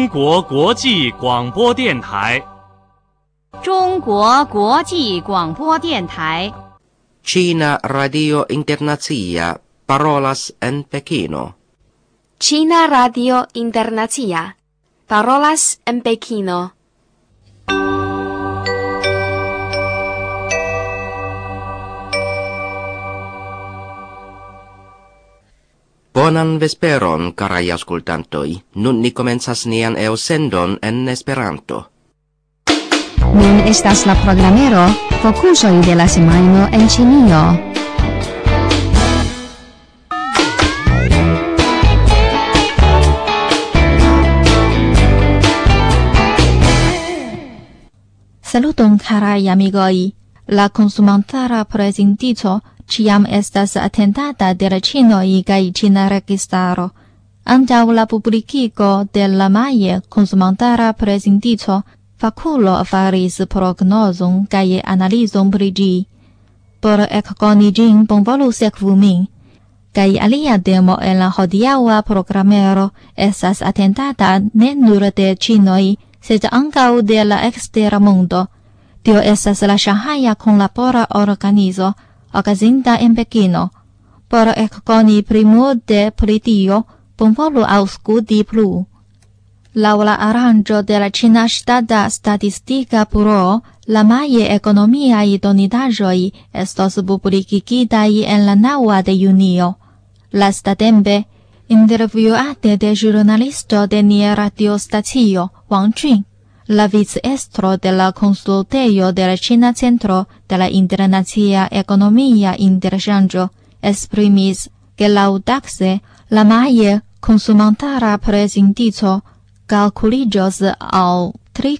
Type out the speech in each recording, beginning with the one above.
中国国际广播电台。 中国国际广播电台。 Cina Radio Internazia, parolas en Pekino. Cina Radio Internazia, parolas en Pekino. Bonan vesperon, carai ascoltantoi. Nun ni komencas nian elsendon en Esperanto. Nun estas la programero Fokusoj de la semajno en Ĉinio. Saluton, caraj amigoj. La konsumantara prezindico ciam estas atentata de la ĉinoj kaj ĉina registaro. Antaŭ la publikigo de la maja konsumantara prezindico, fakulo faris prognozon kaj analizon pri ĝi. Por ekkoni ĝin, bonvolu sekvu min. Kaj alia temo en la hodiaŭa programero estas atentata ne nur de ĉinoj, sed ankaŭ de la ekstera mondo. Tio estas la Ŝanhaja Kunlabora Organizo, okazinta en Pekino. Por ekkoni pri multe pri tio, bonvolu aŭskulti plu. Laŭ la aranĝo de la Ĉina Ŝtata Statistika Buroo, la majaj ekonomiaj donidaĵoj estos publikigitaj en la 9 de junio. Lastatempe, intervjuate de ĵurnalisto de nia radiostacio, Wang Jun, la vicestro de la konsultejo de la Ĉina Centro de la Internacia Ekonomia Interŝanĝo, esprimis, ke laŭtakse la maja konsumantara prezindico kalkuliĝos al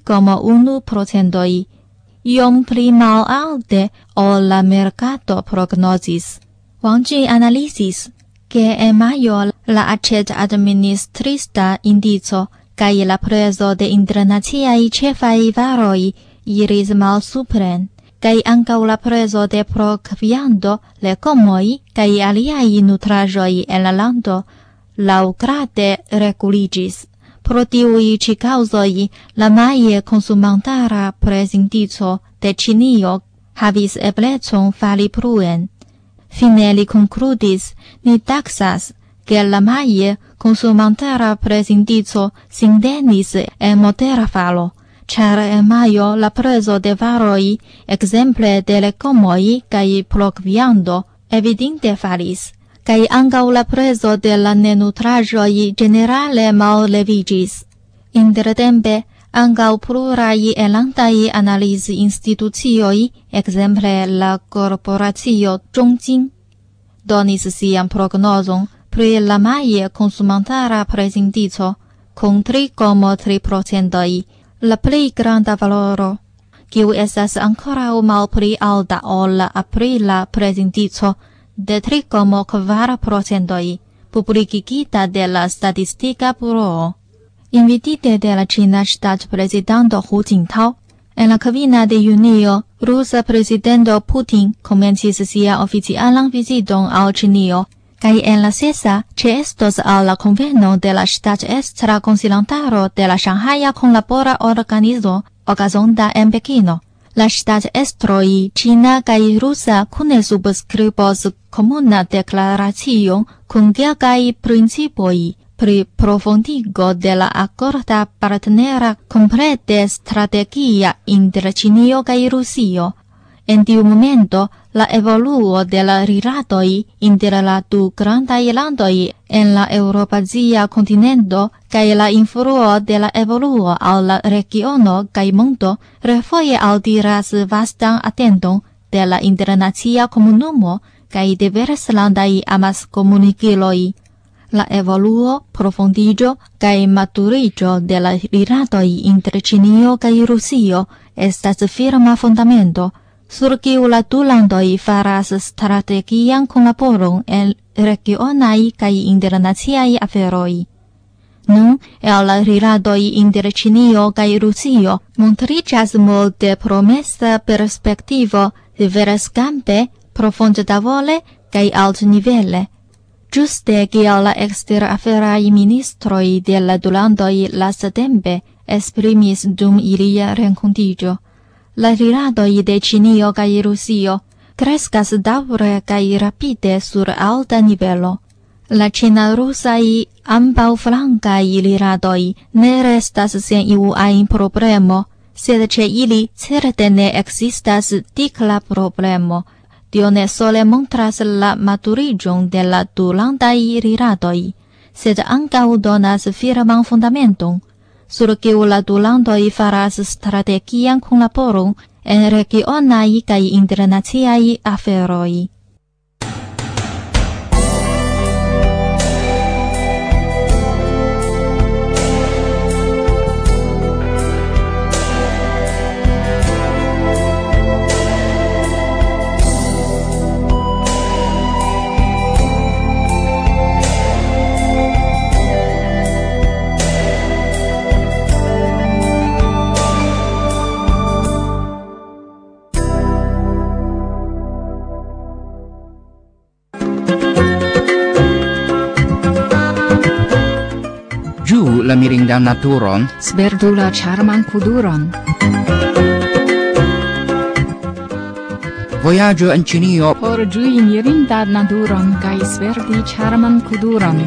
3,1%, iom pli malalte ol la merkato prognozis. Wang Jun analizis, ke en majo la aĉet-administrista indico kaj la prezo de internaciaj ĉefaj varoj iris malsupren, kaj ankaŭ la prezo de proviando, lekomoj kaj aliaj nutraĵoj en la lando laŭgrade reguliĝis. Pro tiuj ĉi kaŭzoj, la maja konsumantara prezindico de Ĉinio havis eblecon fali pluen. Fine li konkludis, ni taksas, ke la maja konsumantara prezindico sindenis en modera falo, ĉar en majo la prezo de varoj, ekzemple de lekomoj kaj proviando, evidente falis, kaj ankaŭ la prezo de la nenutraĵoj ĝenerale malleviĝis. Intertempe, ankaŭ pluraj enlandaj analizinstitucioj, ekzemple la korporacio Zhongjin, donis sian prognozon pri la maja konsumantara prezindico kun 3,3%, la plej granda valoro, kiu estas ankoraŭ malpli alta ol la aprila prezindico de 3,4%, publikigita de la Statistika Buroo. Invitite de la Ĉina ŝtatprezidanto Hu Jintao, en la 5 de junio, rusa prezidento Putin komencis sian oficialan viziton al Ĉinio, kaj en la 6 ĉeestos al la konveno de la ŝtatestra konsilantaro de la Ŝanhaja Kunlabora Organizo okazonta en Pekino. La ŝtatestroj ĉina kaj rusa kune subskribos komuna deklaracion kun kelkaj principoj pri profundigo de la akorda partnera komplete strategia inter Ĉinio kaj Rusio. En tiu momento, la evoluo de la rilatoj inter la du grandaj landoj en la eŭropazia kontinento kaj la influo de la evoluo al la regiono kaj mondo refoje altiras vastan atenton de la internacia komunumo kaj diverslandaj amaskomunikiloj. La evoluo, profundiĝo kaj maturiĝo de la rilatoj inter Ĉinio kaj Rusio estas firma fundamento, sur kiu la du landoj faras strategian kunlaboron en regionaj kaj internaciaj aferoj. Nun, el la rilatoj inter Ĉinio kaj Rusio montriĝas multe promesa perspektivo diverskampe, profunddavole kaj altnivele. Ĝuste kiel la eksterafera ministroj de la du landoj lastatempe esprimis dum ilia renkontiĝo, la rilatoj de Ĉinio kaj Rusio kreskas daŭre kaj rapide sur alta nivelo. La ĉina-rusaj ambaŭflankaj rilatoj ne restas sen iu ajn problemo, sed ĉe ili certe ne ekzistas dikla problemo. Tio ne sole montras la maturiĝon de la dulandaj rilatoj, sed ankaŭ donas firman fundamenton, sur kiu la du landoj faras strategian kunlaboron en regionaj kaj internaciaj aferoj. Ĝuu la mirindan naturon, spertu la ĉarman kuduron. Vojaĝo en Ĉinio Por ĝui mirindan naturon kaj sperti ĉarman kuduron.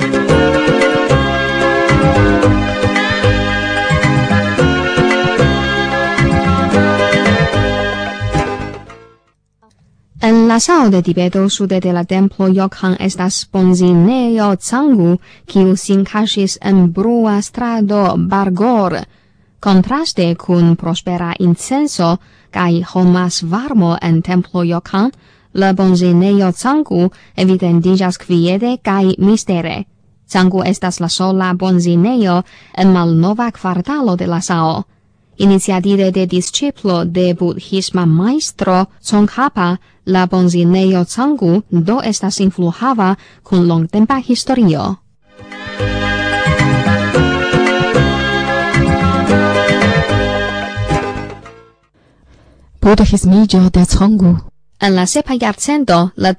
En la sao de Tibeto sude de la templo Yokhan estas bonzinejo Cangu, kiu sin kaŝis en brua strado Bargor. Kontraste kun prospera incenso kaj homas varmo en templo Yokhan, la bonzinejo Cangu evidentiĝas kviete kaj mistere. Cangu estas la sola bonzinejo en malnova kvartalo de la sao. Iniciative de disciplo de budhisma maestro Tsongkhapa, la bonzinejo Cangu do estas influhava kun longtempa historio. Budhismiĝo de Cangu. En la sepa jarcento, la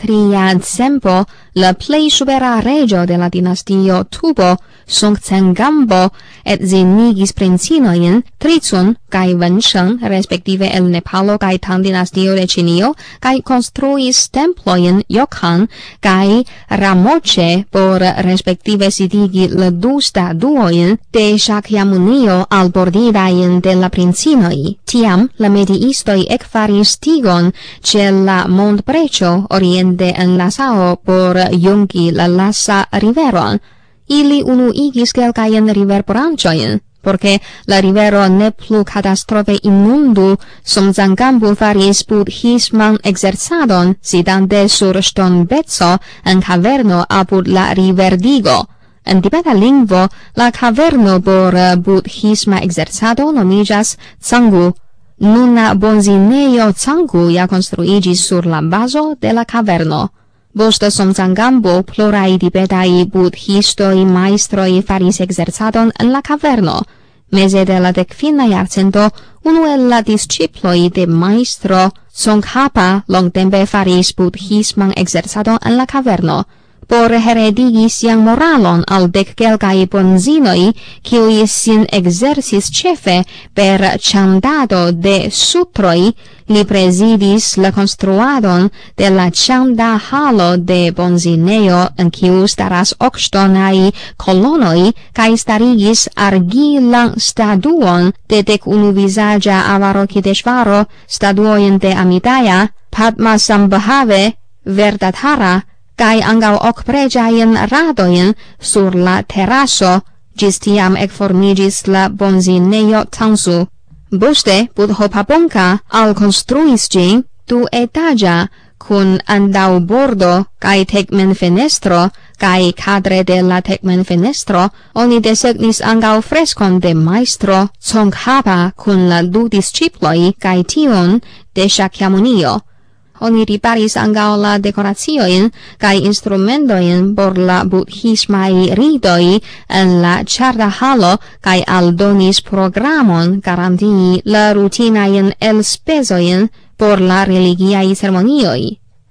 33 Zempo, la plej supera reĝo de la dinastio Tubo, Songtsengambo, edzinigis princinojn Tricun kaj Wensheng, respektive el Nepalo kaj Tang dinastio de Ĉinio, kaj konstruis templojn Yokhan kaj Ramoche por respektive sidigi la du statuojn de Shakyamunio albordidajn de la princinoj. Tiam la mediistoj ekfaris tigon ĉe la montbreĉo oriente en la Sao por jungi la Lhasa riveron. Ili unuigis kelkajn riverbranĉojn, porque la rivero ne plu katastrofe inundu, Songtsengambu faris budhisman ekzercadon sidante sur ŝtonbeco en kaverno apud la riverdigo. En tibeta lingvo, la kaverno por budhisma ekzercado nomiĝas Cangu. Nuna bonzinejo Cangu ja konstruiĝis sur la bazo de la kaverno. Post Songtsengambu pluraj tibetaj budhistoj maestroj faris ekzercadon en la kaverno. Meze de la dekfina jarcento, unu el la disciploj de maestro Tsongkhapa longtempe faris budhisman ekzercadon en la kaverno. Por heredigi sian moralon al kelkaj bonzinoj, kiuj sin ekzercis ĉefe per ĉandado de sutroj, li prezidis la konstruadon de la ĉanda halo de bonzinejo, en kiu staras okŝtonaj kolonoj, kaj starigis argilan statuon de 11 vizaĝa Avalokiteshvaro, statuojn de Amitabha, Padmasambhave, Verdatara, kaj ankaŭ ok preĝajn radojn sur la teraso, ĝis tiam ekformiĝis la bonzinejo Tangsu. Poste Budhopabonka alkonstruis ĝin duetaĝa kun antaŭbordo kaj tegmenfenestro, kaj kadre de la tegmenfenestro oni desegnis ankaŭ freskon de majstro Tsongkhapa kun la du disciploj kaj tion de Shakyamunio. Oni riparis ankaŭ la dekoraciojn kaj instrumentojn por la budhismaj ritoj en la ĉarda halo kaj aldonis programon garantii la rutinajn elspezojn por la religiaj ceremonioj.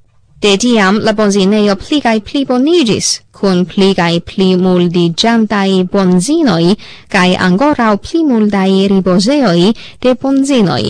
De tiam la bonzineo pli kaj pli bonigis, kun pli kaj pli muldiĝantaj bonzinoj kaj ankoraŭ pli multaj ripozeoj de bonzinoj.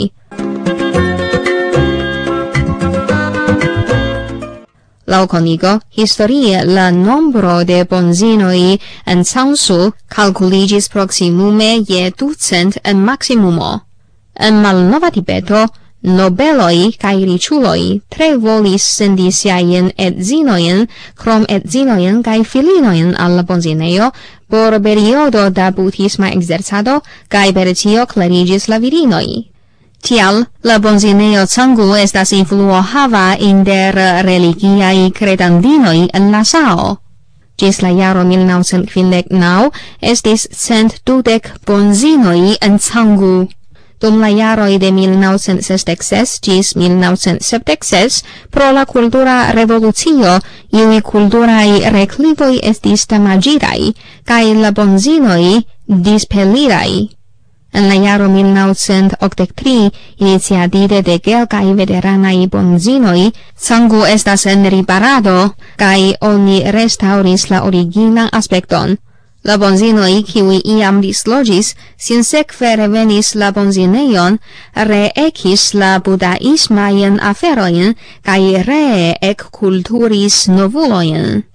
Laŭ konigo, historie la nombro de bonzinoj en Cangsu kalkuliĝis proksimume je 200 en maksimumo. En Malnova Tibeto, nobeloj kaj riĉuloj tre volis sendi siajn edzinojn, krom edzinojn kaj filinojn al la bonzinejo por periodo da budhisma ekzercado kaj per tio klariĝis la virinoj. Tial, la bonzinejo Canggu estas influo hava inter religiaj kredandinoj en la Sao. Ĝis la jaro 1959 estis 120 bonzinoj en Canggu. Dum la jaroj de 1966 ĝis 1976, pro la kultura revolucio, iuj kulturaj reklivoj estis damaĝitaj, kaj la bonzinoj dispelitaj. En la jaro 1983, iniciative de kelkaj veteranaj bonzinoj, Canggu estas en riparado, kaj oni restaŭris la originan aspekton. La bonzinoj, kiuj iam disloĝis, sinsekve revenis la bonzinejon, reekis la budaismajn aferojn kaj ree ekkulturis novulojn.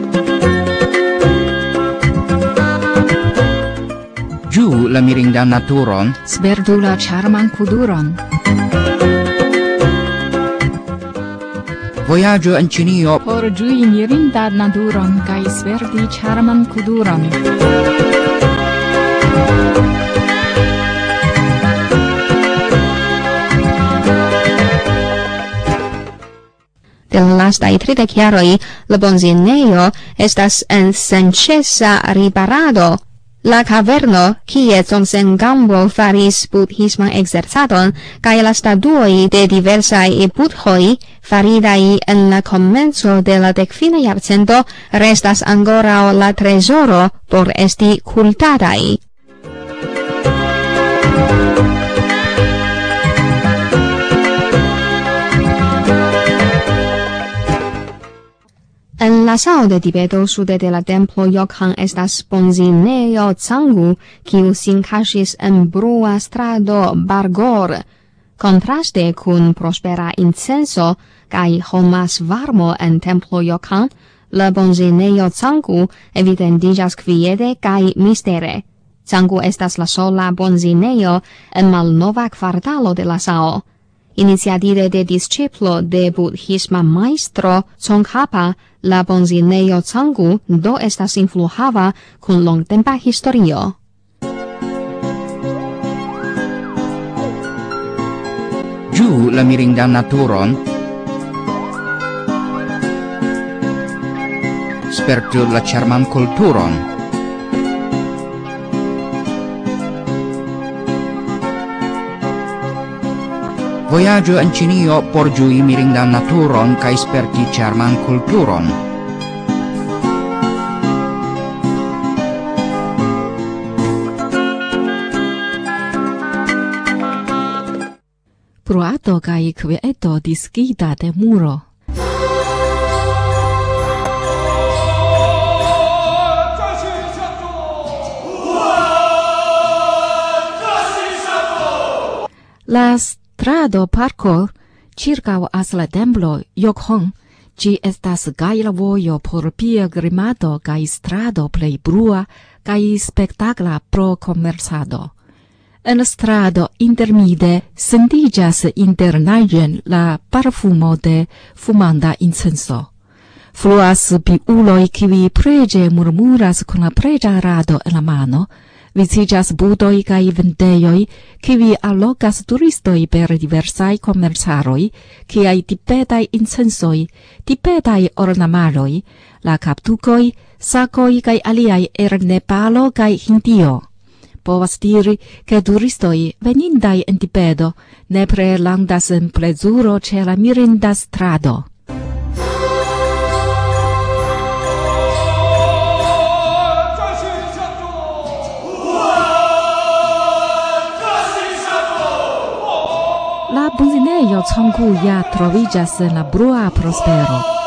Ĝuu la mirindan naturon, Spertu la ĉarman kuduron. vojaĝo en Ĉinio Por ĝui mirindan naturon kaj sperti ĉarman kuduron. De la lastaj 30 jaroj, la bonzinejo estas en senĉesa riparado. La caverno, kie Dzongsen-Gampo faris budhisman ekzercadon, kaj la statuoj de diversaj budhoj faritaj en la komenco de la 15. jarcento, restas ankoraŭ la trezoro por esti kultataj. En la Sao de Tibeto sude de la templo Yokhang estas bonzinejo Canggu, kiu sin kaŝis en brua strado Bargor. Kontraste kun prospera incenso kaj homa svarmo en templo Yokhang, la bonzinejo Canggu evidentiĝas kviete kaj mistere. Canggu estas la sola bonzinejo en malnova kvartalo de la Sao. Iniciative de disciplo de budhisma maestro Tsongkhapa, la bonzinejo Canggu do estas influhava kun longtempa historio. ĝuu la mirindan naturon, spertu la ĉarman kulturon. Vojaĝo en Ĉinio por ĝui mirindan naturon kaj sperti ĉarman kulturon. Bruado kaj kvieto diskita de muro. La strado parko ĉirkaŭas la templo Yokhang. Ĝi estas gaja vojo por pilgrimado kaj strado plej brua kaj spektakla pro komercado. En strado intermide sentiĝas internaĵen la parfumo de fumanta incenso. Fluas piuloj, kiuj preĝe murmuras kun la preĝarado en la mano. Viciĝas budoj kaj vendejoj, kiuj allogas turistoj per diversaj komercaroj, kiaj tibetaj incensoj, tibetaj ornamaroj, la kaptukoj, sakoj kaj aliaj el Nepalo kaj Hindio. Povas diri, ke turistoj venindaj en Tibeto nepre landas en plezuro ĉe la mirinda strado. La bonzinejo Canggu ja troviĝas en la brua prospero.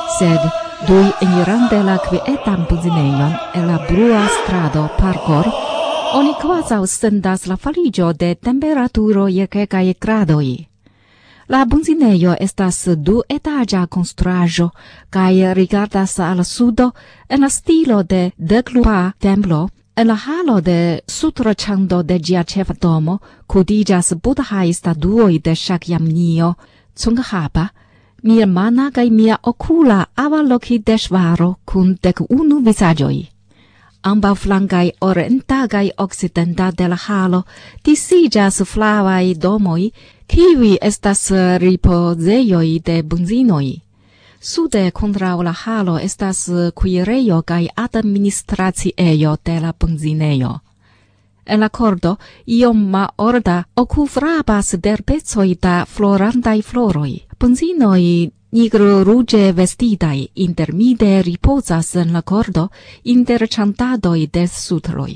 sed dui eniran de la quietan bunzineion e la brua strado parcor, oni quasau sendas la faligio de temperaturo je kelkaj gradoi. La bunzineio estas du etagia construaĵo kaj rigardas al sudo en la stilo de Deklupa templo. En la halo de sutroĉambro de ĝia ĉefa domo kudiĝas budhaj statuoj de Ŝakyamnio, Tsongkhapa, mia mana kaj mia okula Avalokiteshvaro kun 11 vizaĝoj. Ambaŭ flankaj orienta kaj okcidenta de la halo disiĝas flavaj domoj, kiuj estas ripozejoj de bunzinoj. Sude kontraŭ la halo estas kuirejo kaj administraciejo de la bunzinejo. En la korto iom malorda okufrabas derpecoj da florandaj floroj. Bunzinoj nigro-ruĝe vestitaj intermide ripozas en la korto inter ĉantadoj de sutroj.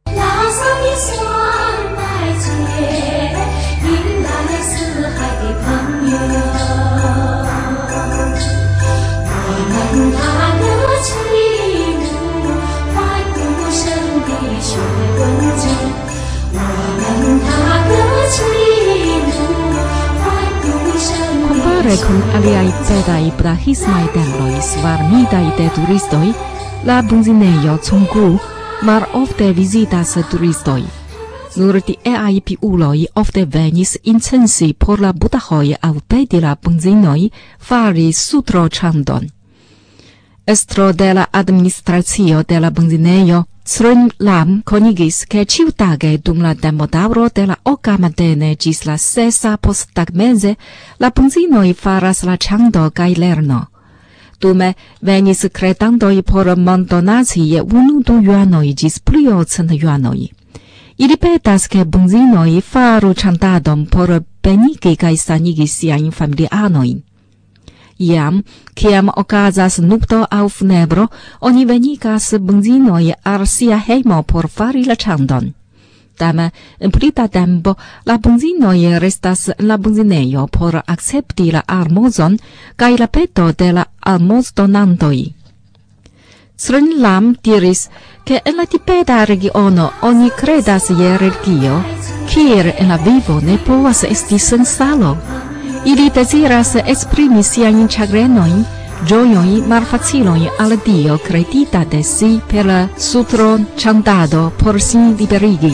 Compare con aliaj pedaj budhismaj temploj svarmitaj de turistoj, la bunzinejo Conggu malofte vizitas turistoj. Nur tieaj piuloj ofte venis incensi por la budhoj aŭ peti la bunzinoj fari sutroĉambron. Estro de la administracio de la bunzinejo Srun Lam konigis ke ĉiutage dum la tempodaŭro de la oka matene ĝis la 6 posttagmeze la bunzinoj faras la ĉambro kaj lerno. Dume venis kredantoj por mondonaci je 1-2 juanoj ĝis pli ol 100 juanoj. Ili petas ke bunzinoj faru ĉantadon por benigi kaj sanigi siajn familianojn. Iam, kiam okazas nupto aŭ funebro, oni venigas bunzinoj al sia hejmo por fari la ĉambron. Tamen, en pli da tempo, la bunzinoj restas en la bunzinejo por akcepti la almozon kaj la peto de la almozdonantoj. Srun Lam diris ke en la tibeta regiono oni kredas je religio, kiel en la vivo ne povas esti sen salo. Ili deziras esprimi siajn ĉagrenojn, ĝojojn, malfacilojn al Dio kredita de si per la sutroĉambado por sin liberigi.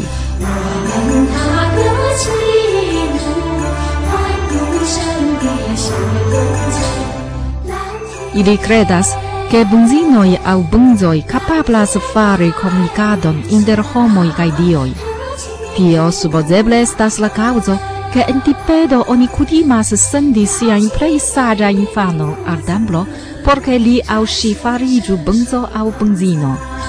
Ili kredas ke bunzinoj aŭ bunzoj kapablas fari komunikadon inter homoj kaj dioj. Tio supozeble estas la kaŭzo ke en Tibeto oni kutimas sendi siajn plej saĝa infano al templo por ke li aŭ ŝi fariĝu bunzo aŭ bunzino.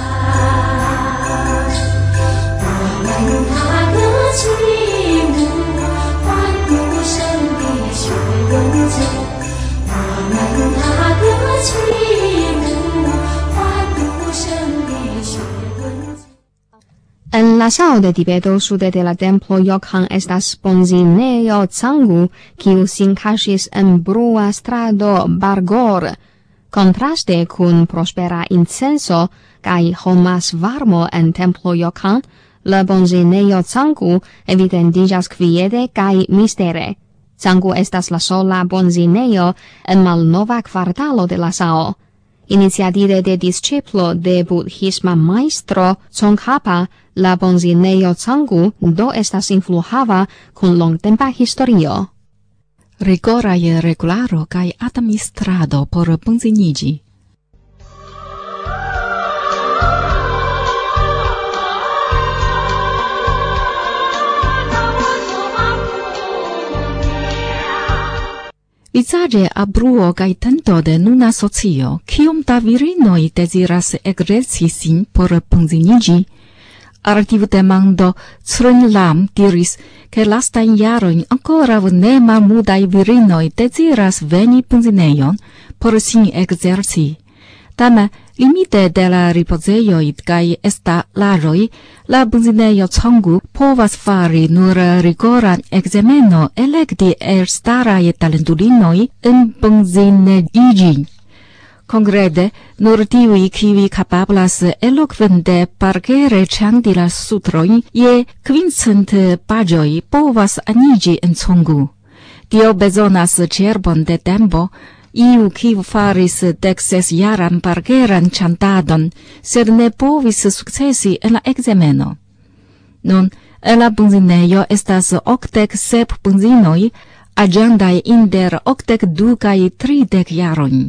En la sao de Tibeto sude de la templo Yokhang estas bunzinejo Canggu, kiu sin kaŝis en brua strado Bargor. Kontraste kun prospera incenso kaj homa svarmo en templo Yokhang, la bunzinejo Canggu evidentiĝas kviete kaj mistere. Canggu estas la sola bunzinejo en malnova kvartalo de la sao. Iniciative de disciplo de budhisma maestro Tsongkhapa, la bunzinejo Canggu do estas influhava kun longtempa historio. Rigoraj regularo kaj administrado por bunziniĝi. Vizaĝe abruo kaj tento de nuna socio, kiom da virinoj deziras ekzerci sin por bunziniĝi. Al tiu demando Srun Lam diris ke lastajn jarojn ankoraŭ ne malmultaj virinoj deziras veni bunzinejon por sin ekzerci. Tamen, limite de la ripozejoj kaj estalaĵoj, la bunzinejo Canggu povas fari nur rigoran ekzameno elekti elstaraj talentulinoj en bunzineiĝi. Concrete, nur tiuj kiuj kapablas eloquente parkere chanti la sutrojn je 500 paĝoj povas aniĝi en Congu. Tio bezonas ĉerbon de tempo. Iu kiu faris 16-jaran parkeran chantadon, sed ne povis sukcesi en la ekzameno. Nun, en la benzinejo estas 87 benzinoj, aĝandaj inter 82 kaj 30 jarojn.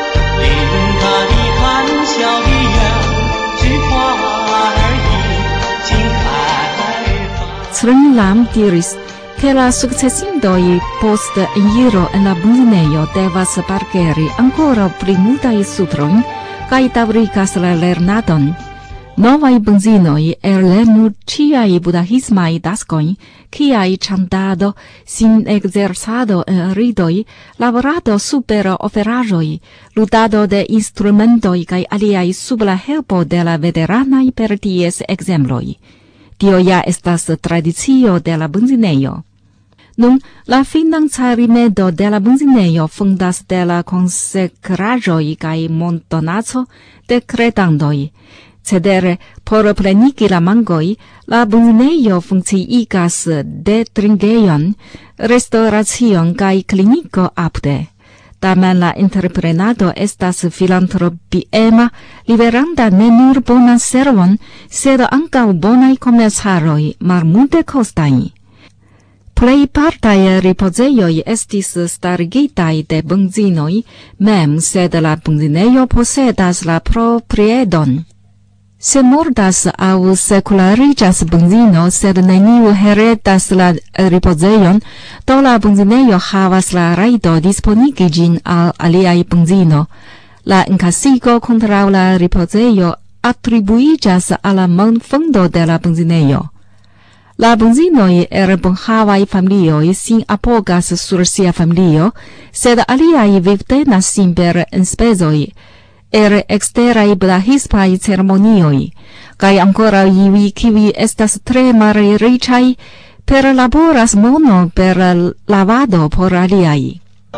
Chen Lam diris, che la sukcesintoj post eniro en la benzinejo devas parkeri ankoraŭ pli multaj sutrojn kaj daŭrigas la lernadon. Novaj benzinoj ellernu ĉiaj budhismaj taskojn, kiaj chantado, sin-ekzercado en ridoj, laborado super oferaĵoj, ludado de instrumentoj kaj aliaj sub la helpo de la veteranaj per ties ekzemploj. Tio ja estas tradicio de la benzinejo. Nun, la financa rimedo de la benzinejo fondas de la konsekraĵoj kaj mondonaco de kredantoj. Cedere, por plenigi la mangoj, la benzinejo funkciigas de trinkejon, restoracion kaj kliniko apud. Tamen la entreprenado estas filantropiema, liveranta ne nur bonan servon, sed ankaŭ bonaj komercaroj malmulte kostaj. Plejpartaj ripozejoj estis starigitaj de benzinoj mem, sed la benzinejo posedas la propriedon. Se mordas aŭ sekulariĝas benzino, sed neniu heredas la ripozejon, do la benzinejo havas la rajto disponigi ĝin al aliaj benzino. La enkasigo kontraŭ la ripozejo atribuiĝas al la monfondo de la benzinejo. La benzinoj el bonhavaj familioj sin apogas sur sia familio, sed aliaj vivtenas sin per enspezoj el eksteraj budhispaj ceremonioj, kaj ankoraŭ iuj kiuj estas tre malriĉaj perlaboras mono per lavado por aliaj.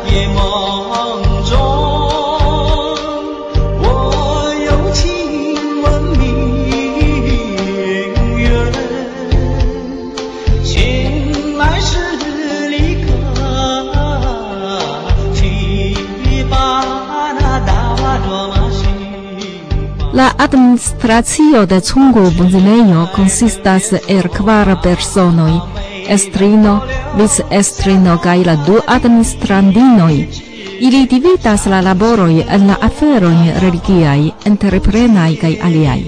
La administracio de Congu benzinejo konsistas el 4 personoj, estrino, vicestrino kaj la 2 administrandinoj. Ili dividas la laboroj en la aferoj religiaj, entreprenaj kaj aliaj.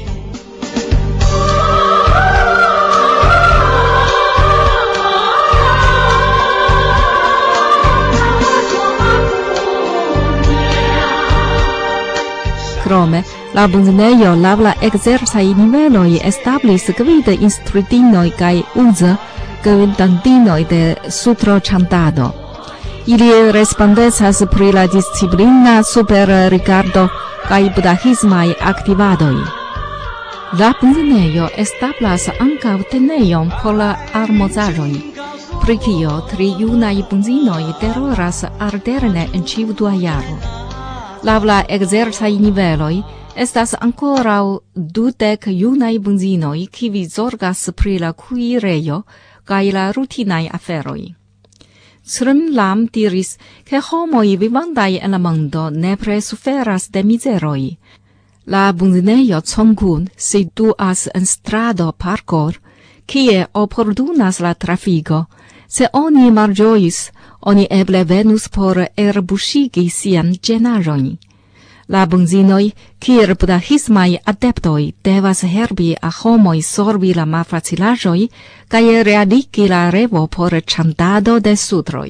Krome, la benzinejo laŭ la ekzercaj niveloj establis gvid instruitinoj kaj gvidantinoj de sutroĉantado. Ili respondecas pri la disciplina superrigardo kaj budhismaj aktivadoj. La benzinejo establas ankaŭ tenejon por la almozaĵoj, pri kio 3 junaj benzinoj deloras alterne en ĉiu dua jaro. Laŭ la ekzercaj niveloj estas ankoraŭ 20 junaj benzinoj, kiuj zorgas pri la kuirejo kaj la rutinaj aferoj. Chen Lam diris, ke homoj vivantaj en la mondo nepre suferas de mizeroj. La benzinejo Congu situas en strado Parkour, kie oportunas la trafiko. Se oni malĝojis, oni eble venus por elbuŝigi sian ĝenaĵon. La benzinoj, kiel budhismaj adeptoj, devas helpi a homoj solvi la malfacilaĵoj kaj realigi la revo por ĉantado de sutroj.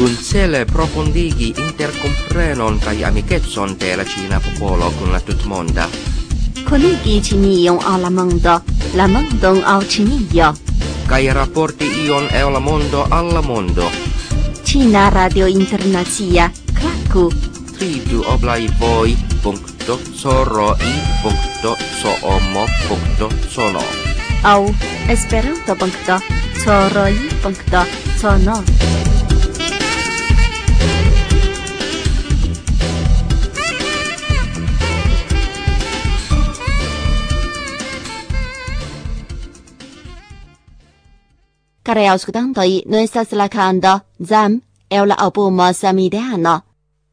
Kun cele profondigi intercomprenon kai amicetson de la Cina popolo kun la tutmonda. Conigi Cinion alla mondo, la mondon al Cinio. Kai rapporti ion e la mondo alla mondo. Cina Radio Internazia, Kraku. Tridu oblai voi.soroi.soomo.sono. Au esperanto.soroi.sono. Cari ascoltanti, noi sta slacando Zam è l'album samideano.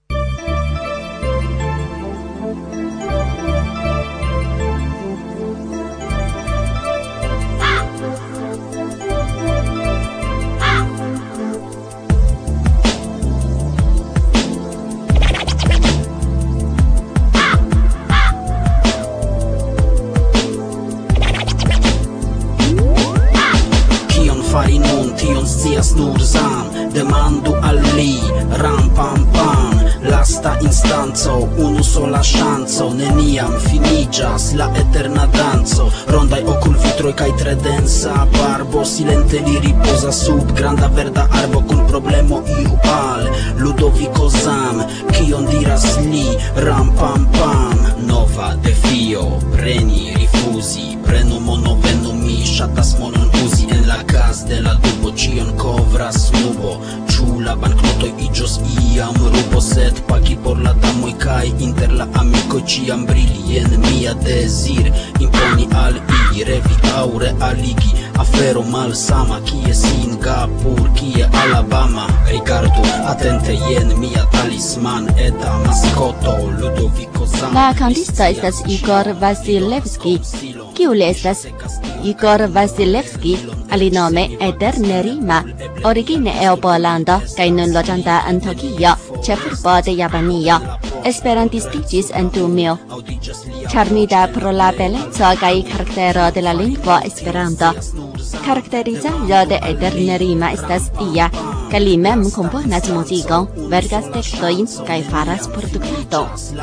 Snurzam, demandu al li, ram pam pam, lasta instanzo, unu sola ŝanco, neniam finiĝas la eterna danco, rondaj okulvitroj kaj tre densa barbo, silente li ripozas sub granda verda arbo kun problemo iu al Ludoviko Zam, kion diras li, ram pam pam, nova defio, preni, rifuzi, prenu mono venu mi, ŝatas monon uzi en la cas de la dubo, ĉion kovras nubo, ĉu la banknotoj iĝos iam rubo, sed pagi por la damoj kaj inter la amikoj ĉiam brili en mia dezir, imponi al ili, revi aŭ realigi, afero malsama, kie Singapur, kie Alabama, rigardu atente jen mia talisman, eta maskoto Ludoviko Zam. La cantisto estas Igor Vasilevski. Kiu li estas? Igor Vasilevski, alinome Eternerima, origine el Pollando kaj nun loĝanta en Tokio, ĉefurbo de Japanio. Esperantistiĝis en 2000. Ĉarmita pro la beleco kaj karaktero de la lingvo Esperanto. Karakterizaĵo de Eternerima estas tia, ke li mem komponas muzikon, verkas tekstojn kaj faras produktado.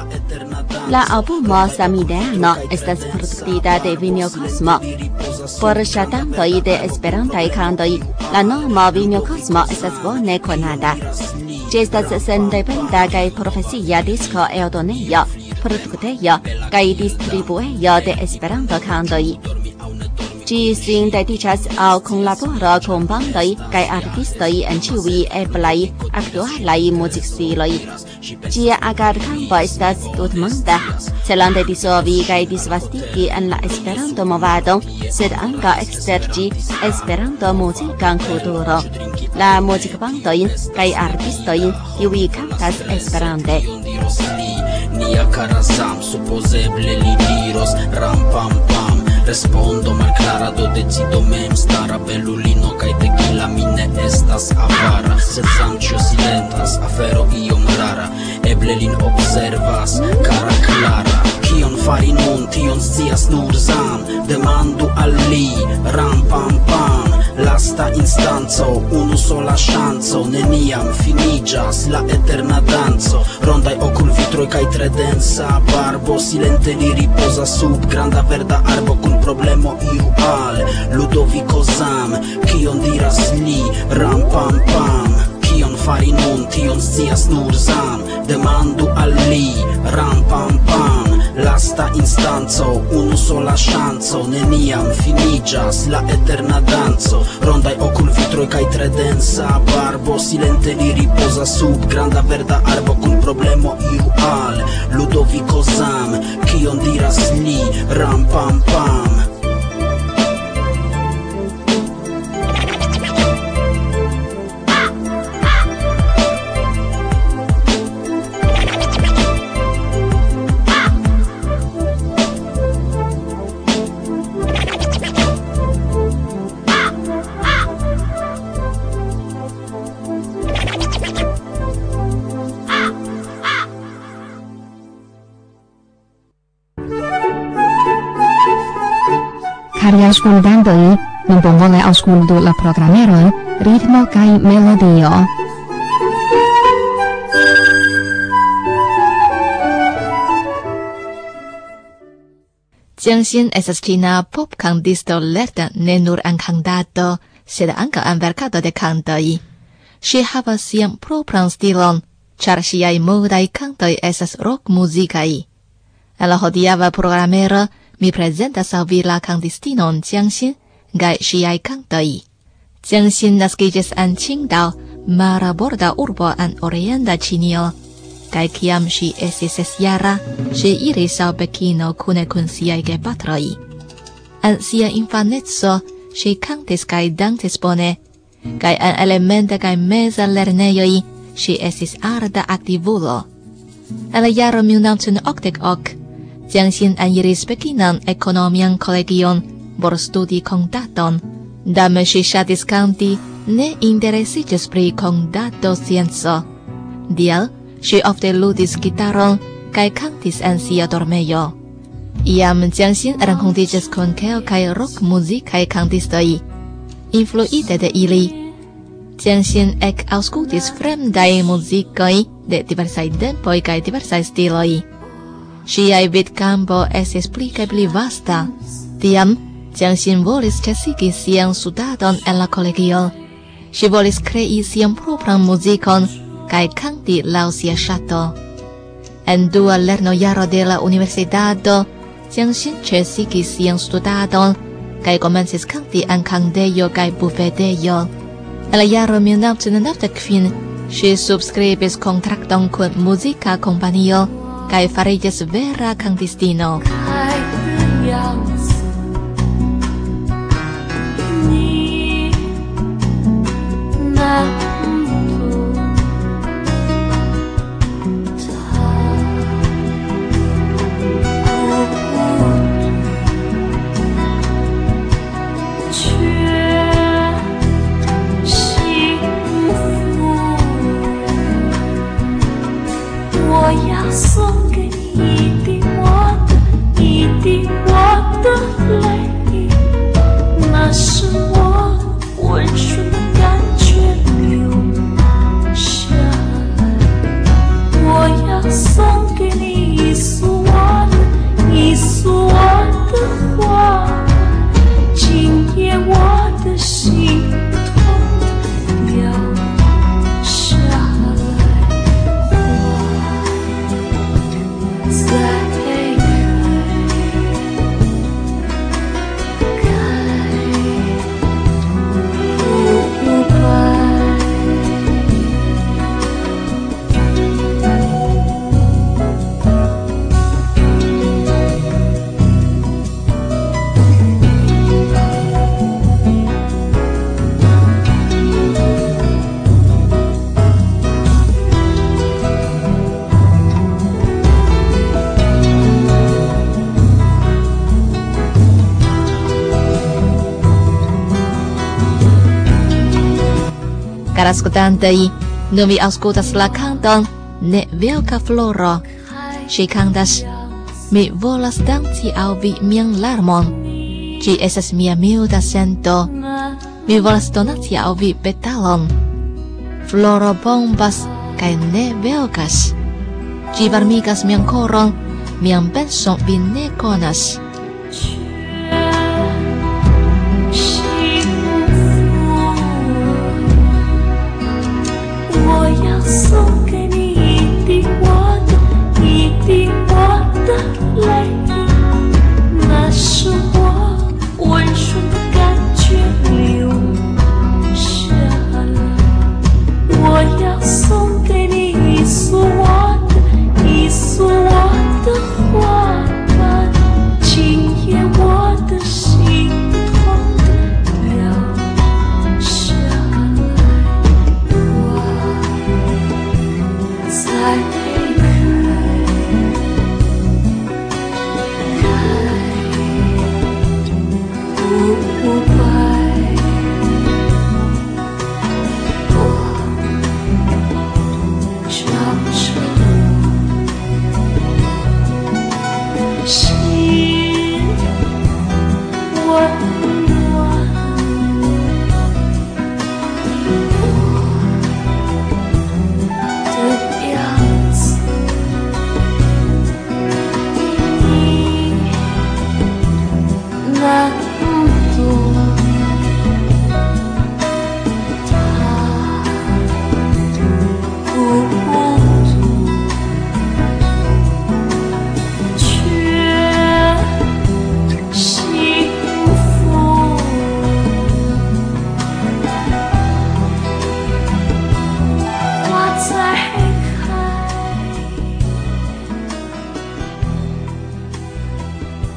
La albumo Samideano estas produktita de Vimeo Cosmo. Por ŝatantoj de esperantaj kantoj, la nomo Vimeo Cosmo estas bone konata. Ĝi estas sendependa kaj profesia disko eldonejo, produktejo kaj distribuejo de Esperanto-kantoj. Ĝi sin dediĉas al kunlaboro kun bandoj kaj artistoj en ĉiuj eblaj aktualaj muzikstiloj. Ĝia agadkampo estas tutmonda, celante dissolvi kaj disvastigi en la Esperanto-movado, sed ankaŭ ekster ĝi Esperanto-muzikan kulturo. La muzikbandojn kaj artistojn, kiuj kantas Esperante. Nia cara Zam, supposeble li diros ram pam pam, respondo malklara, do decido mem stara, bellulino kaj tequila mi ne estas avara, sed Zam ĉio silentas, afero iom rara, eble lin observas, cara Clara. Kion fari nun, tion scias nur Zam, demandu al li, ram pam pam, lasta instanco, unu sola ŝanco, neniam finiĝas la eterna danco, rondaj okulvitroj kaj tre densa barbo, silente li ripozas sub granda verda arbo kun problemo iu al Ludoviko Zam, kion diras li, ram pam pam. Kion fari nun, tion scias nur Zam, demandu al li, ram pam pam, lasta instanco, unu sola ŝanco, neniam finiĝas la eterna danco, rondaj okulvitroj kaj tre densa barbo, silente li ripozas sub granda verda arbo kun problemo iu al Ludoviko Zam, kion diras li, ram pam pam. Cari ascoltanti, non bonvole ascolto la programmeron Ritmo kaj Melodio. Jiangxin estas ĉina popkantisto lerta ne nur en kantado, sed ankaŭ en verkado de kantoj. Ŝi havas sian propran stilon, ĉar ŝiaj modaj kantoj estas rockmuzikaj. En la hodiaŭa programero mi prezentas al vi la kantistinon Jiangxin kaj ŝiaj kantoj. Jiangxin naskiĝis en Qingdao, marborda urbo en orienta Ĉinio, kaj kiam ŝi estis 6-jara, ŝi iris al Pekino kune kun siaj gepatroj. En sia infaneco ŝi kantis kaj dancis bone, kaj en elementa kaj meza lernejoj ŝi estis arda aktivulo. En la jaro 1988, Jiangxin eniris Pekinan ekonomian kolegion por studi kontadon. Dame ŝi ŝatis kanti, ne interesiĝis pri kontado-scienco. Tial ŝi ofte ludis gitaron kaj kantis en sia dormejo. Iam Jiangxin renkontiĝis kun kelkaj rockmuzikaj kantistoj. Influite de ili, Jiangxin ekaŭskultis fremdaj muzikoj de diversaj tempoj kaj diversaj stiloj. Ŝiaj vidkampo estis pli kaj pli vasta. Tiam Jiangxin volis ĉesigi sian studadon en la kolegio. Ŝi volis krei sian propran muzikon kaj kanti laŭ sia ŝato. En dua lernojaro de la universitato, Jiangxin ĉesigis sian studadon kaj komencis kanti en kantejo kaj bufedejo. En la jaro 1995 ŝi subskribis kontrakton kun muzika kompanio kaj fariĝis vera kantistino. Kara aŭskultantoj, nun vi aŭskultas la kanton Ne velka floro. Ŝi kantas: Mi volas danci al vi mian larmon. Ĝi estas mia milda sento. Mi volas donaci al vi petalon. Floro bombas kaj ne velkas. Ĝi varmigas mian koron, mian penson vi ne konas.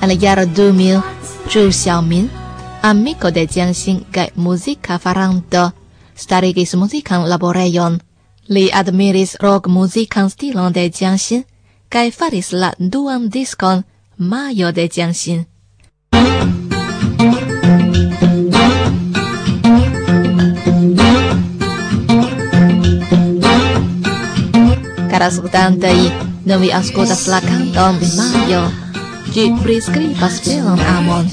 Al year 2000, Zhu Xiaomin, amico de Jiangxin kaj muzika faranto, starigis muzikan laborejon. Li admiris rock-muzikan stilon de Jiangxin kaj faris la duan diskon Majo de Jiangxin. Cara aŭskultantoj, nun vi aŭskultas la kanton Majo. Ĝi priskribas belan amon.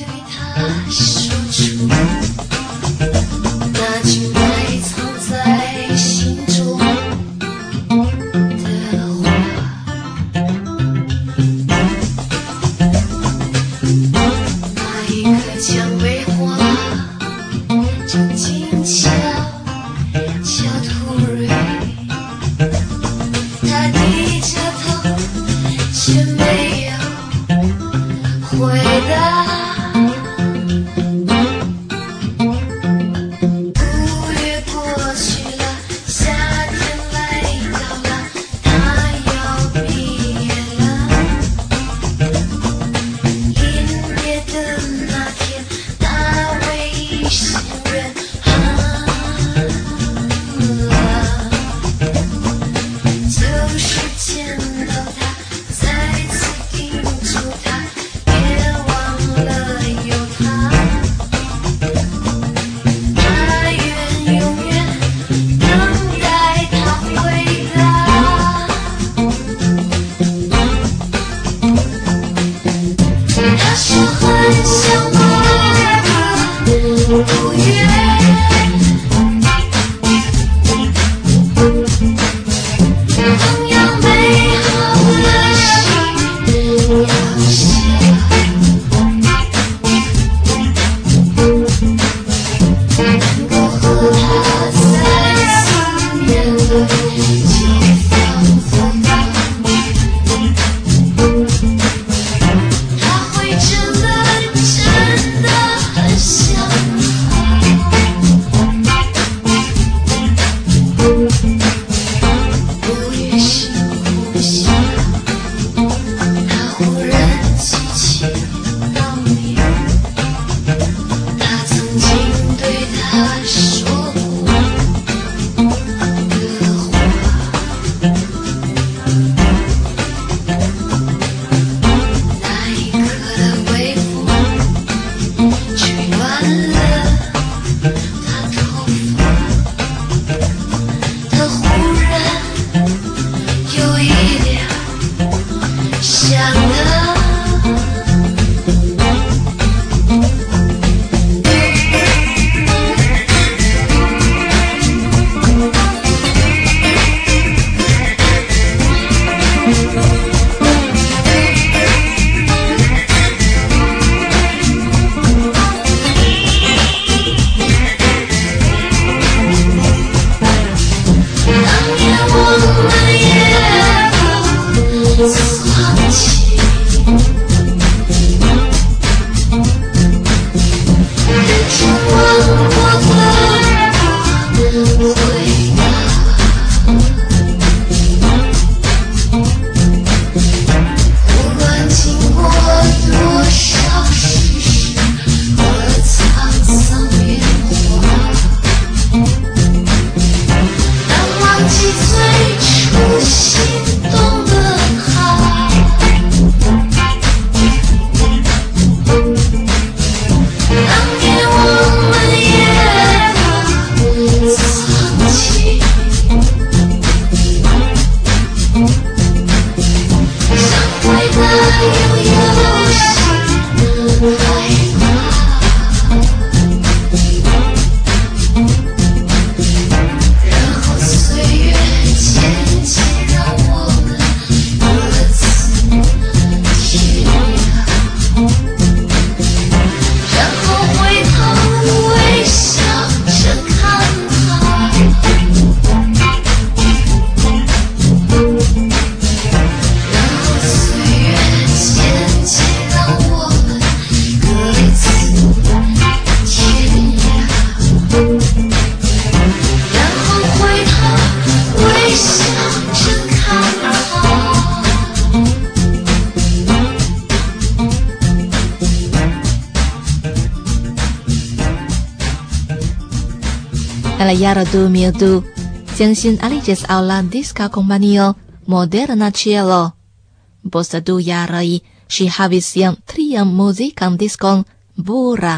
alla iarădu miudu, Jiangxin aliges aula disca compagnie moderna cielo. Post 2 jaroj ŝi havis sian 3. muzikan diskon Bura.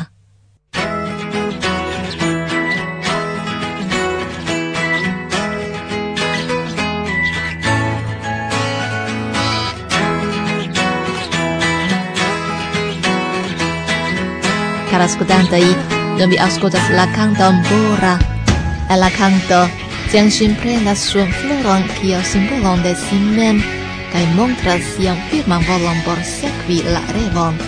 Cara ascoltantoj, nun vi aŭskultas la kanton Bura. En la kanto, Jiangxin prenas ŝuonfloron kiel simbolon de si mem kaj montras sian firman volon por sekvi la revon.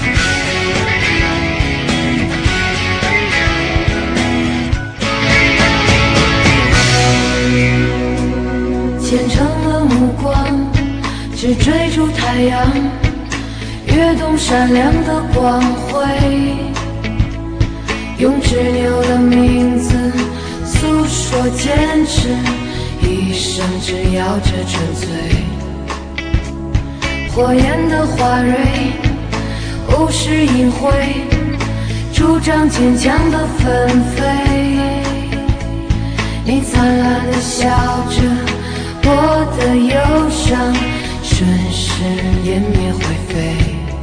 虔诚的目光只追逐太阳，跃动闪亮的光辉，用执拗的名字诉说坚持，一生只要这纯粹。火焰的花蕊无视隐晦，主张坚强的纷飞。你灿烂的笑着，我的忧伤瞬时湮灭灰飞。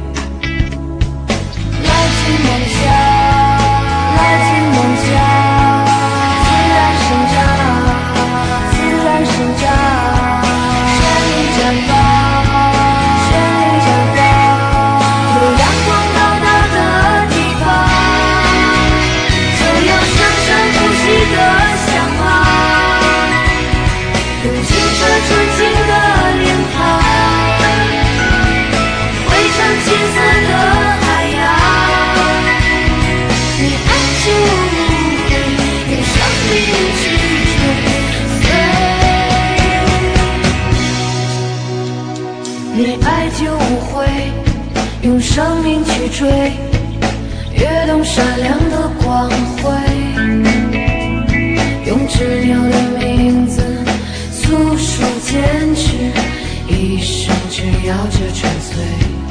来去梦想，来去梦想，自然生长，自然生长，绚丽绽放，绚丽绽放。有阳光到达的地方，就有生生不息的向往。用清澈纯净的脸庞，汇成金色的海洋。你爱就无悔，用生命去追随。你爱就无悔，用生命去追，跃动闪亮的光辉，用执拗的名字诉说坚持，一生只要这纯粹。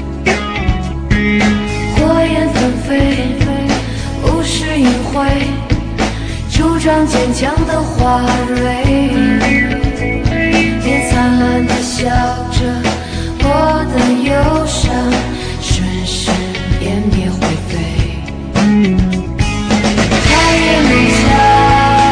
火焰纷飞，无视隐晦，主张坚强的花蕊。你灿烂的笑着，我的忧伤瞬时湮灭灰飞。开眼梦想。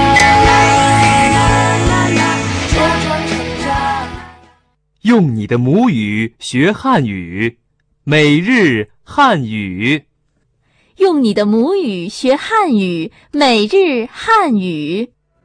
用你的母语学汉语，每日汉语。 用你的母语学汉语，每日汉语。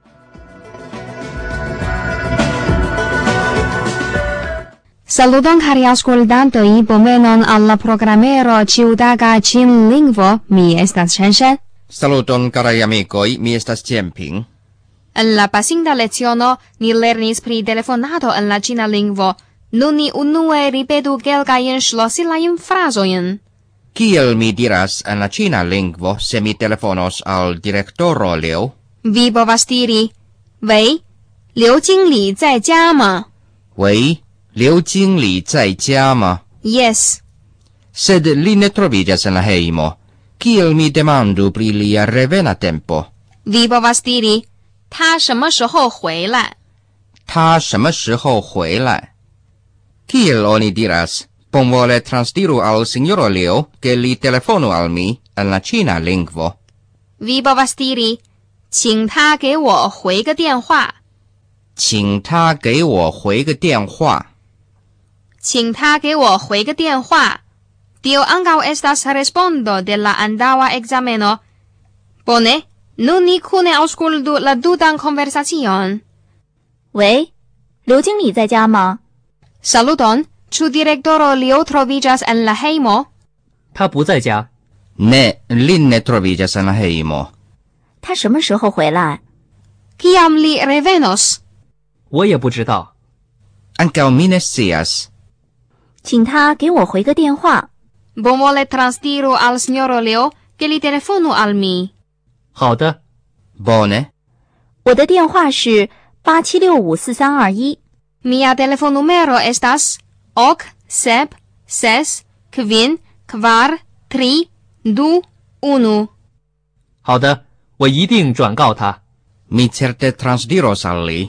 Saluton cari ascoltanti, bonvenon alla programero Ciudaga Chin Lingvo, mi estas Shen-Shen. Saluton carai amicoi, mi estas Jianping. En la pasinta leziono, ni lernis pri telefonado en la Cina lingvo. Nun ni unue ripetu kelkajn ŝlosilajn frazojn. Kiel mi diras en la Cina lingvo se mi telefonos al direktoro Liu? Vi povas diri, Wei, Liu Jingli 在家吗? Wei, Liu Jingli 在家吗? Yes. Sed li ne troviĝas en la hejmo. Kiel mi demandu pri lia revena tempo? Vi povas diri, 他什么时候回来? 他什么时候回来? Kiel oni diras, bonvole transdiru al signoro Liu che li telefonu al mi en la Cina lingvo. Vi povas diri, 请他给我回个电话. 请他给我回个电话. 请他给我回个电话. Tio ankaŭ estas respondo de la antaŭa ekzameno. Bone, nun ni kune aŭskultu la tutan konversacion. 喂，刘经理在家吗？ Saluton, ĉu direktoro Liu troviĝas en la hejmo? 他不在家。 Ne, li ne troviĝas en la hejmo. 他什么时候回来？ Kiam li revenos? 我也不知道。 Ankaŭ mi ne scias. 请他给我回个电话。 Bonvole transdiru al signoro Liu che li telefonu al mi. 好的。 Bone. 我的电话是87654321。 Mia telefonnumero estas 87644321. 好的，我一定转告他。 Mi certe transdiros al li.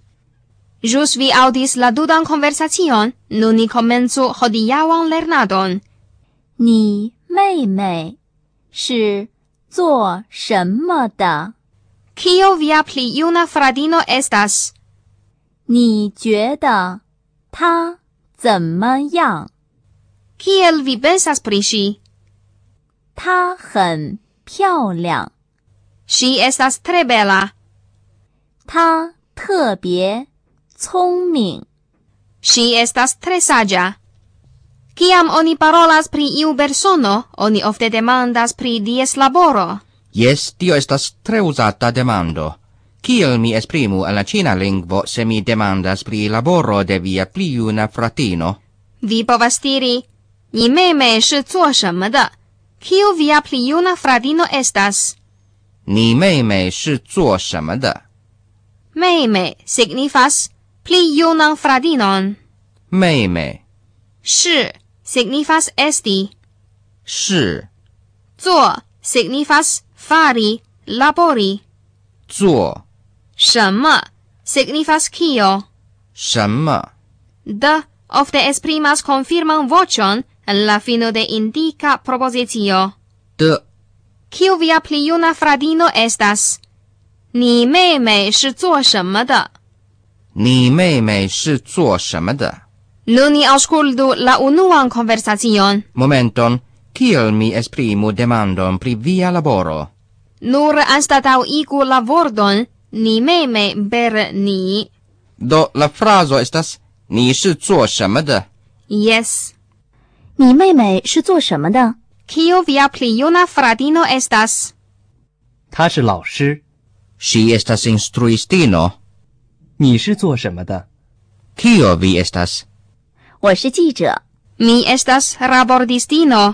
Jus vi audis la dudan conversacion, nun ni komencu hodiaŭan lernadon. 你妹妹是做什么的？ Kio via pli juna fratino estas? 你觉得她怎么样？ Kiel vi pensas pri ŝi? 她很漂亮， Ŝi estas tre bela. 她特别聪明。 Ŝi estas tre saĝa. Kiam oni parolas pri iu persono, oni ofte demandas pri dies laboro. Jes, tio estas tre uzata demando. Kiel mi esprimu en la ĉina lingvo se mi demandas pri laboro de via pli juna fratino? Vi povas diri, 你妹妹是做什么的? Kiu via pli juna fratino estas? 你妹妹是做什么的？ 妹妹 signifas pli junan fratinon. 妹妹是 signifas esti. 是做 signifas fari, labori. 做什么 signifas kio. 什么？ De ofte esprimas confirman voĉon en la fino de indika propozicio. 的 Kiu via pli juna fratino estas? 你妹妹是做什么的? 你妹妹是做什么的？ Nun ni aŭskultu la unuan konversacion. Momenton, kiel mi esprimu demandon pri via laboro? Nur anstataŭigu la vorton 你妹妹 per 你. Do la frazo estas 你是做什么的？ Yes. 你妹妹是做什么的？ Kiu via pli juna fratino estas? 他是老师。 Ŝi estas instruistino. 你是做什么的？ Kio vi estas? 我是记者。 Mi estas rabordistino.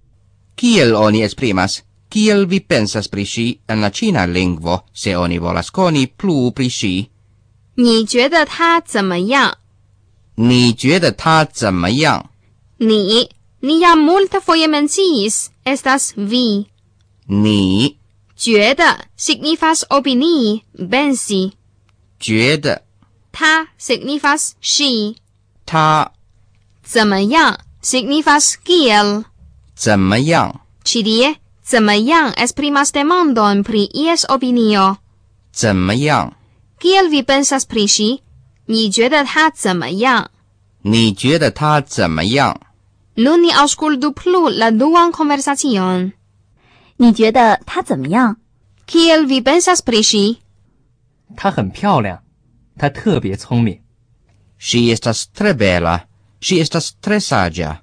Kiel oni esprimas? Kiel vi pensas pri ŝi en la ĉina lingvo, se oni volas koni plu pri ŝi? 你觉得他怎么样? 你觉得他怎么样？ Ni jam multfoje menciis, estas vi. 你觉得 signifas opinii, pensi. 觉得他 signifas ŝi. 他怎么样 signifas kiel. 怎么样？ Ĉi tie 怎么样 esprimas demandon pri ies opinio. 怎么样？ Kiel vi pensas pri ŝi? 你觉得他怎么样? 你觉得他怎么样？ Nun ni aŭskultu plu la duan konversacion. 你觉得她怎么样？ Kiel vi pensas pri ŝi? 她很漂亮，她特别聪明。 Ŝi estas tre bela. Ŝi estas tre saĝa.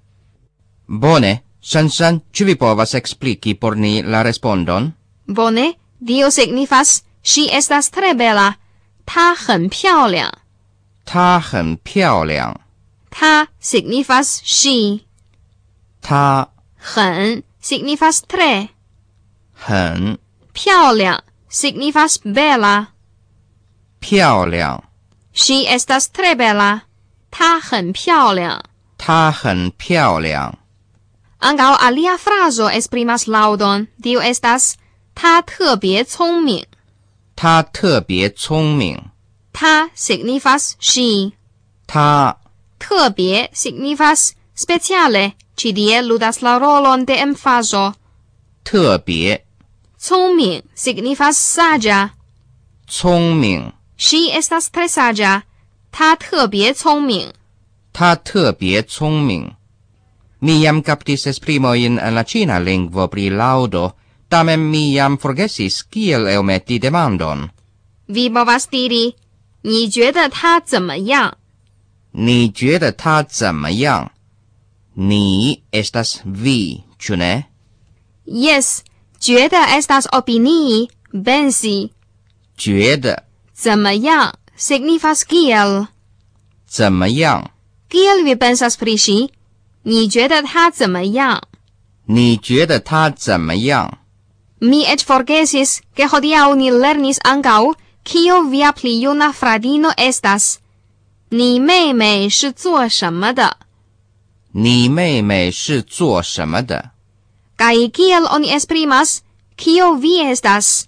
Bone, Sansan, ĉu vi povas ekspliki por ni la respondon? Bone, dio signifas ŝi estas tre bela. 她很漂亮。 她很漂亮。 她 signifas ŝi. 她很 signifas tre. 很漂亮 signifas bela. 漂亮。 Ŝi estas tre bela. 她很漂亮。 她很漂亮。 Ankaŭ alia frazo esprimas laŭdon. Tio estas 她特别聪明。 她特别聪明。 她 signifas ŝi. 她特别 signifas speciale. Ĉi tie ludas la rolon de emfazo. 特别聪明 signifas saĝa. 聪明。 Ŝi estas tre saĝa. 她特别聪明。 她特别聪明。Mi jam kaptis esprimojn en la ĉina lingvo pri laŭdo, tamen mi jam forgesis kiel elmeti demandon. Vi povas diri, 你觉得她怎么样? 你觉得她怎么样？你 estas vi, ĉu ne? Yes, 觉得 estas opinii, pensi. 觉得怎么样 signifas kiel. 怎么样？ Kiel vi pensas pri ŝi? 你觉得她怎么样? 你觉得她怎么样？ Mi eĉ forgesis, ke hodiaŭ ni lernis ankaŭ kio via pli juna fratino estas. 你妹妹是做什么的? 你妹妹是做什么的？ Kaj kiel oni esprimas kio vi estas?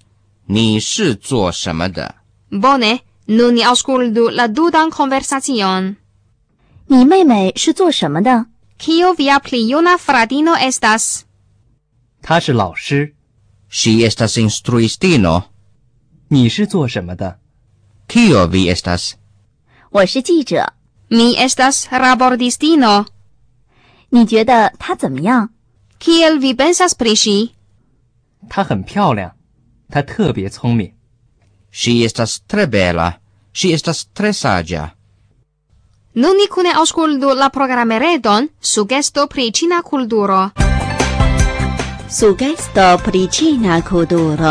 你是做什么的？ Bone, nun ni aŭskultu la dudan konversacion. 你妹妹是做什么的？ Kio via pli juna fratino estas? 他是老师。 Ŝi estas instruistino. 你是做什么的？ Kio vi estas? 我是记者。 Mi estas rabordistino. 你觉得她怎么样？ Kiel vi pensas pri ŝi? 她很漂亮，她特别聪明。 Ŝi estas tre bela. Ŝi estas tre saĝa. Nun ni kune aŭskultu la programereton Sugesto pri ĉina kulturo. Sugesto pri ĉina kulturo.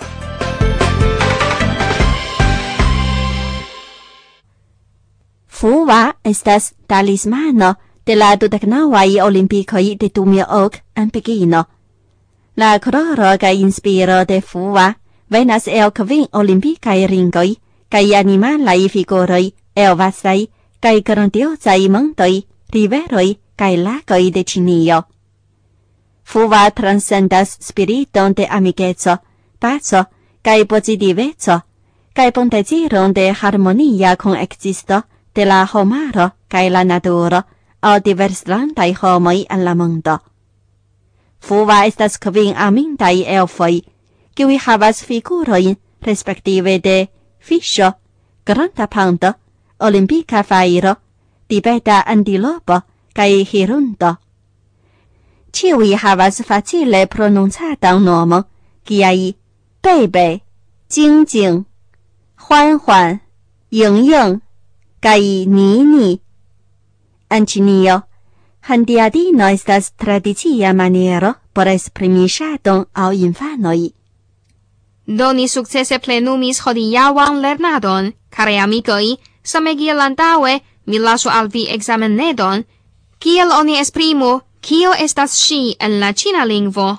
Fuva estas talismano de la 29 Olimpikoj de 2008 en Pekino. La koloro kaj inspiro de Fuva venas el 5 olimpikaj ringoj kaj animalaj figuroj el vastaj kaj grandiozaj montoj, riveroj kaj lagoj de Ĉinio. Fuva transcendas spiriton de amikeco, paco kaj pozitiveco, kaj bondeziron de harmonia kunekzisto de la homaro kaj la naturo al diverslandaj homoj en la mondo. Fuva estas 5 amintaj elfoj, kiuj havas figurojn respektive de fiŝo, granda panto, olimpika fajro, tibeta antilopo kaj hirundo. Ĉiuj havas facile prononcatan nomon, kiaj贝贝、晶晶、欢欢、莹莹kaj妮妮。En Ĉinio, handiadino estas tradicia maniero por esprimi ŝaton al infanoj. Do ni sukcese plenumis hodiaŭan lernadon, karaj amikoj, same kiel antaŭe, mi lasu al vi ekzamenedon, kiel oni esprimu, kio estas ŝi en la ĉina lingvo.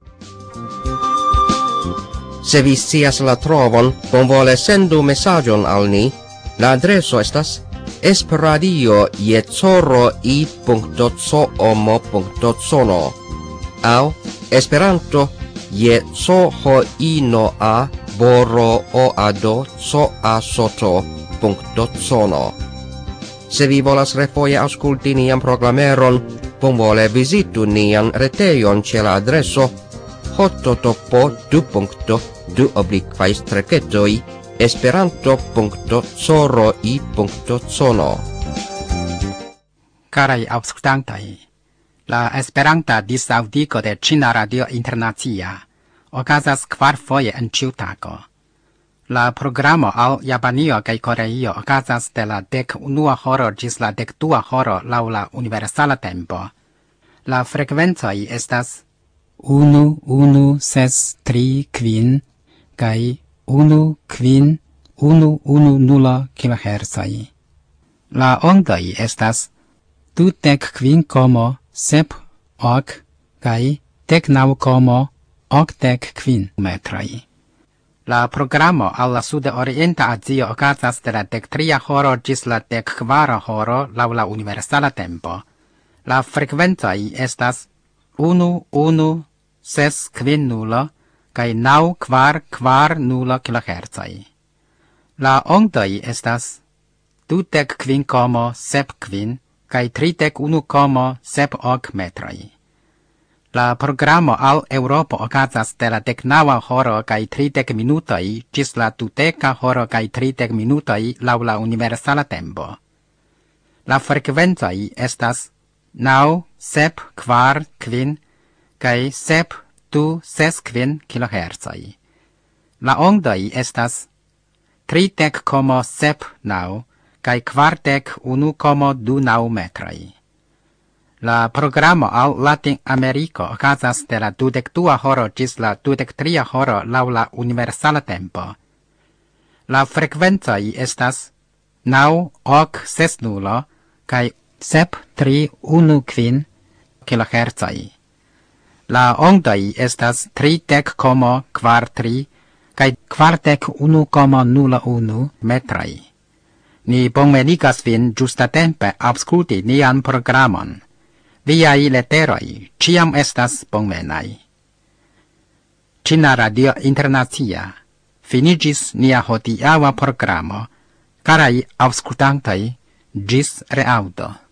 Se vi scias la trovon, bonvole sendu mesaĝon al ni. La adreso estas esperanto@i.coomo.cono aŭ esperanto@borooado.coasoto.cono. Se vi volas refoje aŭskulti nian programeron, bonvole vizitu nian retejon ĉe la adreso http://esperanto.coroi.cono. Caraj aŭskultantoj, la Esperanta disaŭdigo de Ĉina Radio Internacia okazas 4 foje en ĉiu tago. La programo al Japanio kaj Koreio okazas de la 11 horo ĝis la 12 horo laŭ la universala tempo. La frekvencoj estas 11635 kaj 15110 kHz. La ondoj estas 25,7 ok kaj 19,85 metroj. La programo al la Sud-Orienta Azio okazas de la 13 horo ĝis la 14 horo laŭ la universala tempo. La frekvencoj estas 11650 kaj 9440 kHz. La ondoj estas 25,75 kaj 31,78 metroj. La programo al Eŭropo okazas de la 19 horo kaj 30 minutoj ĝis la 20 horo kaj 30 minutoj laŭ la universala tempo. La frekvencoj estas 9,745 kaj 7,265 kHz. La ondoj estas 30,79 kaj 41,29 metroj. La programo al Latin Ameriko okazas de la 22 horo ĝis la 23 horo laŭ la universala tempo. La frekvencoj estas 9,60 kaj 7,315 kHz. La ondoj estas 30,43 kaj 41,01 metroj. Ni bonvenigas vin ĝustatempe aŭskulti nian programon. Viaj leteroj ĉiam estas bonvenaj. Ĉina Radio Internacia Finigis nia hodiaŭa programo. Karaj aŭskultantoj, ĝis reaŭdo.